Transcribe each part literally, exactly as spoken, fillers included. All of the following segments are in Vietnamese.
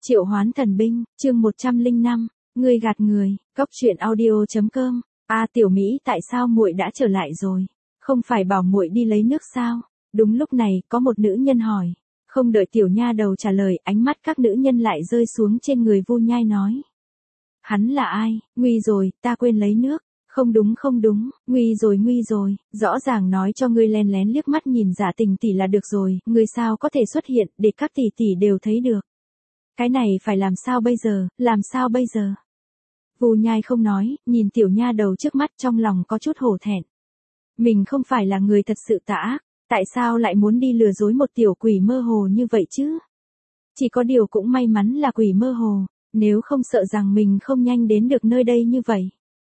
Triệu hoán thần binh, chương một trăm lẻ năm, ngươi gạt người, cốc truyện audio chấm com. A Tiểu Mỹ, tại sao muội đã trở lại rồi? Không phải bảo muội đi lấy nước sao? Đúng lúc này, có một nữ nhân hỏi. Không đợi tiểu nha đầu trả lời, ánh mắt các nữ nhân lại rơi xuống trên người Vu Nhai nói. Hắn là ai? Nguy rồi, ta quên lấy nước. Không đúng không đúng, nguy rồi nguy rồi, rõ ràng nói cho ngươi lén lén liếc mắt nhìn Dạ Tình tỷ là được rồi, ngươi sao có thể xuất hiện để các tỷ tỷ đều thấy được. Cái này phải làm sao bây giờ, làm sao bây giờ? Vu Nhai không nói, nhìn tiểu nha đầu trước mắt trong lòng có chút hổ thẹn. Mình không phải là người thật sự tà ác, tại sao lại muốn đi lừa dối một tiểu quỷ mơ hồ như vậy chứ? Chỉ có điều cũng may mắn là quỷ mơ hồ, nếu không sợ rằng mình không nhanh đến được nơi đây như vậy.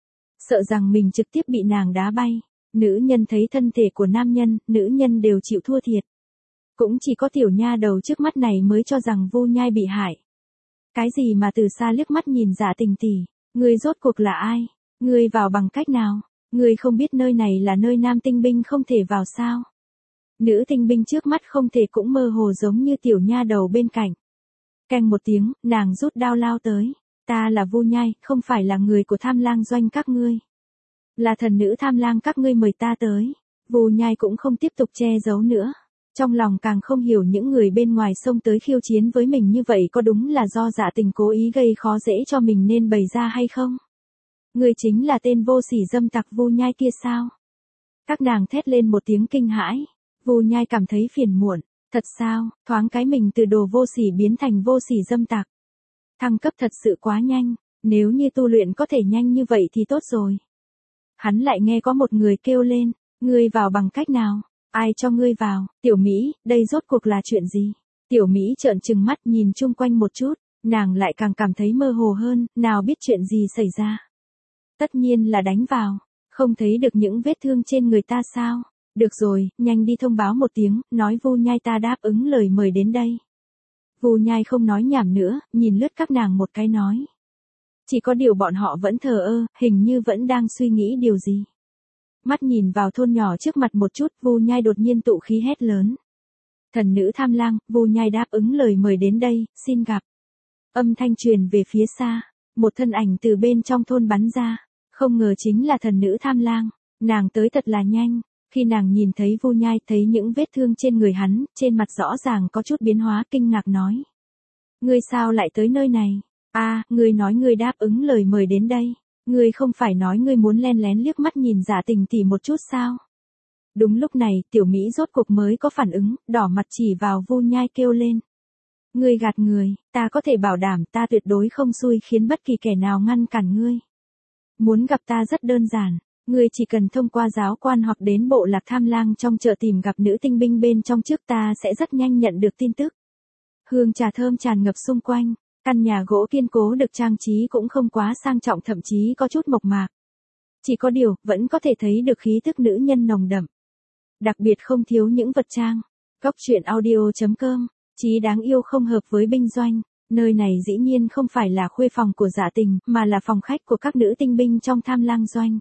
Sợ rằng mình trực tiếp bị nàng đá bay. Nữ nhân thấy thân thể của nam nhân, nữ nhân đều chịu thua thiệt. Cũng chỉ có tiểu nha đầu trước mắt này mới cho rằng Vu Nhai bị hại. Cái gì mà từ xa liếc mắt nhìn Dạ Tình tỷ, ngươi rốt cuộc là ai? Ngươi vào bằng cách nào? Ngươi không biết nơi này là nơi nam tinh binh không thể vào sao? Nữ tinh binh trước mắt không thể cũng mơ hồ giống như tiểu nha đầu bên cạnh. Keng một tiếng, nàng rút đao lao tới. Ta là Vu Nhai, không phải là người của Tham Lang doanh các ngươi. Là thần nữ Tham Lang các ngươi mời ta tới. Vu Nhai cũng không tiếp tục che giấu nữa. Trong lòng càng không hiểu những người bên ngoài xông tới khiêu chiến với mình như vậy có đúng là do Dạ Tình cố ý gây khó dễ cho mình nên bày ra hay không? Ngươi chính là tên vô sỉ dâm tặc Vu Nhai kia sao? Các nàng thét lên một tiếng kinh hãi. Vu Nhai cảm thấy phiền muộn. Thật sao, thoáng cái mình từ đồ vô sỉ biến thành vô sỉ dâm tặc. Thăng cấp thật sự quá nhanh, nếu như tu luyện có thể nhanh như vậy thì tốt rồi. Hắn lại nghe có một người kêu lên, ngươi vào bằng cách nào? Ai cho ngươi vào? Tiểu Mỹ, đây rốt cuộc là chuyện gì? Tiểu Mỹ trợn trừng mắt nhìn chung quanh một chút, nàng lại càng cảm thấy mơ hồ hơn, nào biết chuyện gì xảy ra. Tất nhiên là đánh vào, không thấy được những vết thương trên người ta sao? Được rồi, nhanh đi thông báo một tiếng, nói Vu Nhai ta đáp ứng lời mời đến đây. Vu Nhai không nói nhảm nữa, nhìn lướt các nàng một cái nói. Chỉ có điều bọn họ vẫn thờ ơ, hình như vẫn đang suy nghĩ điều gì. Mắt nhìn vào thôn nhỏ trước mặt một chút, Vu Nhai đột nhiên tụ khí hét lớn. Thần nữ Tham Lang, Vu Nhai đáp ứng lời mời đến đây, xin gặp. Âm thanh truyền về phía xa, một thân ảnh từ bên trong thôn bắn ra, không ngờ chính là thần nữ Tham Lang, nàng tới thật là nhanh. Khi nàng nhìn thấy Vu Nhai, thấy những vết thương trên người hắn, trên mặt rõ ràng có chút biến hóa, kinh ngạc nói. Ngươi sao lại tới nơi này? A, à, ngươi nói ngươi đáp ứng lời mời đến đây. Ngươi không phải nói ngươi muốn len lén liếc mắt nhìn Dạ Tình tỷ một chút sao? Đúng lúc này, tiểu Mỹ rốt cuộc mới có phản ứng, đỏ mặt chỉ vào Vu Nhai kêu lên. Ngươi gạt người, ta có thể bảo đảm ta tuyệt đối không xui khiến bất kỳ kẻ nào ngăn cản ngươi. Muốn gặp ta rất đơn giản. Ngươi chỉ cần thông qua giáo quan hoặc đến bộ lạc Tham Lang trong chợ tìm gặp nữ tinh binh bên trong trước, ta sẽ rất nhanh nhận được tin tức. Hương trà thơm tràn ngập xung quanh, căn nhà gỗ kiên cố được trang trí cũng không quá sang trọng, thậm chí có chút mộc mạc. Chỉ có điều, vẫn có thể thấy được khí tức nữ nhân nồng đậm. Đặc biệt không thiếu những vật trang. Cốc truyện audio chấm com, chí đáng yêu không hợp với binh doanh. Nơi này dĩ nhiên không phải là khuê phòng của Dạ Tình, mà là phòng khách của các nữ tinh binh trong Tham Lang doanh.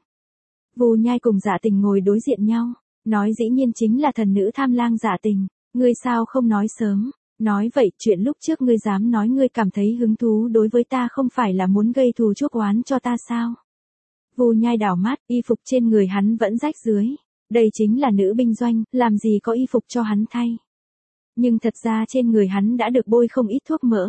Vu Nhai cùng Dạ Tình ngồi đối diện nhau, nói dĩ nhiên chính là thần nữ Tham Lang Dạ Tình, ngươi sao không nói sớm? Nói vậy, chuyện lúc trước ngươi dám nói ngươi cảm thấy hứng thú đối với ta không phải là muốn gây thù chuốc oán cho ta sao? Vu Nhai đảo mắt, y phục trên người hắn vẫn rách dưới, đây chính là nữ binh doanh, làm gì có y phục cho hắn thay. Nhưng thật ra trên người hắn đã được bôi không ít thuốc mỡ.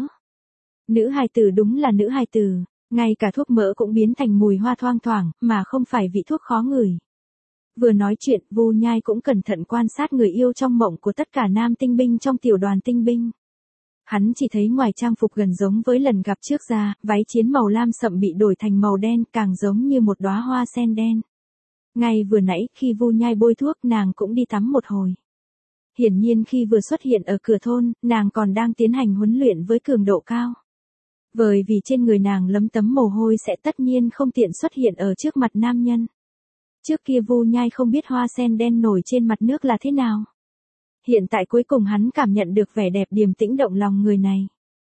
Nữ hài tử đúng là nữ hài tử. Ngay cả thuốc mỡ cũng biến thành mùi hoa thoang thoảng, mà không phải vị thuốc khó ngửi. Vừa nói chuyện, Vu Nhai cũng cẩn thận quan sát người yêu trong mộng của tất cả nam tinh binh trong tiểu đoàn tinh binh. Hắn chỉ thấy ngoài trang phục gần giống với lần gặp trước ra, váy chiến màu lam sậm bị đổi thành màu đen, càng giống như một đóa hoa sen đen. Ngay vừa nãy, khi Vu Nhai bôi thuốc, nàng cũng đi tắm một hồi. Hiển nhiên khi vừa xuất hiện ở cửa thôn, nàng còn đang tiến hành huấn luyện với cường độ cao. Bởi vì trên người nàng lấm tấm mồ hôi sẽ tất nhiên không tiện xuất hiện ở trước mặt nam nhân. Trước kia Vu Nhai không biết hoa sen đen nổi trên mặt nước là thế nào. Hiện tại cuối cùng hắn cảm nhận được vẻ đẹp điềm tĩnh động lòng người này.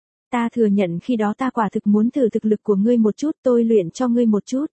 Ta thừa nhận khi đó ta quả thực muốn thử thực lực của ngươi một chút, tôi luyện cho ngươi một chút.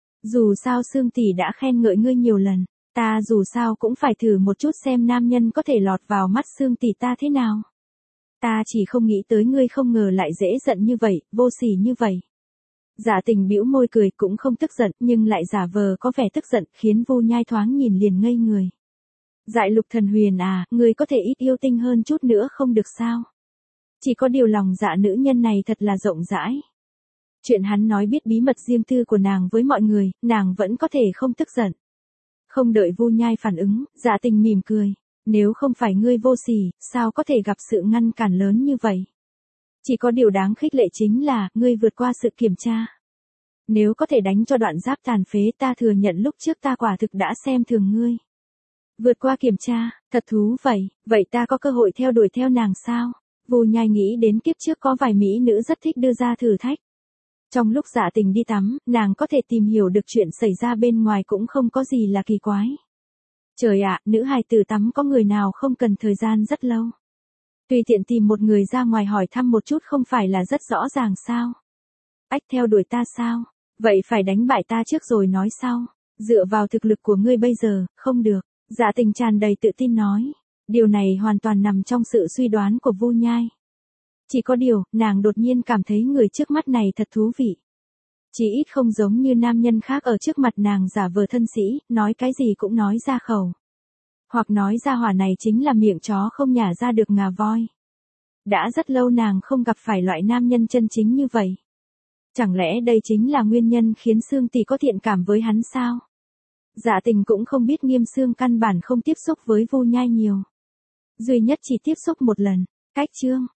Dù sao Sương tỷ đã khen ngợi ngươi nhiều lần, ta dù sao cũng phải thử một chút xem nam nhân có thể lọt vào mắt Sương tỷ ta thế nào. Ta chỉ không nghĩ tới ngươi không ngờ lại dễ giận như vậy, vô sỉ như vậy. Dạ Tình bĩu môi cười cũng không tức giận nhưng lại giả vờ có vẻ tức giận khiến Vu Nhai thoáng nhìn liền ngây người. Dại Lục Thần Huyền à, ngươi có thể ít yêu tinh hơn chút nữa không được sao? Chỉ có điều lòng dạ nữ nhân này thật là rộng rãi. Chuyện hắn nói biết bí mật riêng tư của nàng với mọi người, nàng vẫn có thể không tức giận. Không đợi Vu Nhai phản ứng, Dạ Tình mỉm cười. Nếu không phải ngươi vô sỉ, sao có thể gặp sự ngăn cản lớn như vậy? Chỉ có điều đáng khích lệ chính là, ngươi vượt qua sự kiểm tra. Nếu có thể đánh cho đoạn giáp tàn phế ta thừa nhận lúc trước ta quả thực đã xem thường ngươi. Vượt qua kiểm tra, thật thú vậy, vậy ta có cơ hội theo đuổi theo nàng sao? Vu Nhai nghĩ đến kiếp trước có vài mỹ nữ rất thích đưa ra thử thách. Trong lúc Dạ Tình đi tắm, nàng có thể tìm hiểu được chuyện xảy ra bên ngoài cũng không có gì là kỳ quái. Trời ạ, nữ hài tử tắm có người nào không cần thời gian rất lâu. Tùy tiện tìm một người ra ngoài hỏi thăm một chút không phải là rất rõ ràng sao? Ách theo đuổi ta sao? Vậy phải đánh bại ta trước rồi nói sau. Dựa vào thực lực của ngươi bây giờ, không được. Dạ Tình tràn đầy tự tin nói. Điều này hoàn toàn nằm trong sự suy đoán của Vu Nhai. Chỉ có điều, nàng đột nhiên cảm thấy người trước mắt này thật thú vị. Chỉ ít không giống như nam nhân khác ở trước mặt nàng giả vờ thân sĩ, nói cái gì cũng nói ra khẩu. Hoặc nói ra hỏa này chính là miệng chó không nhả ra được ngà voi. Đã rất lâu nàng không gặp phải loại nam nhân chân chính như vậy. Chẳng lẽ đây chính là nguyên nhân khiến Sương Tỷ có thiện cảm với hắn sao? Dạ Tình cũng không biết Nghiêm Sương căn bản không tiếp xúc với Vu Nhai nhiều. Duy nhất chỉ tiếp xúc một lần. Cách chương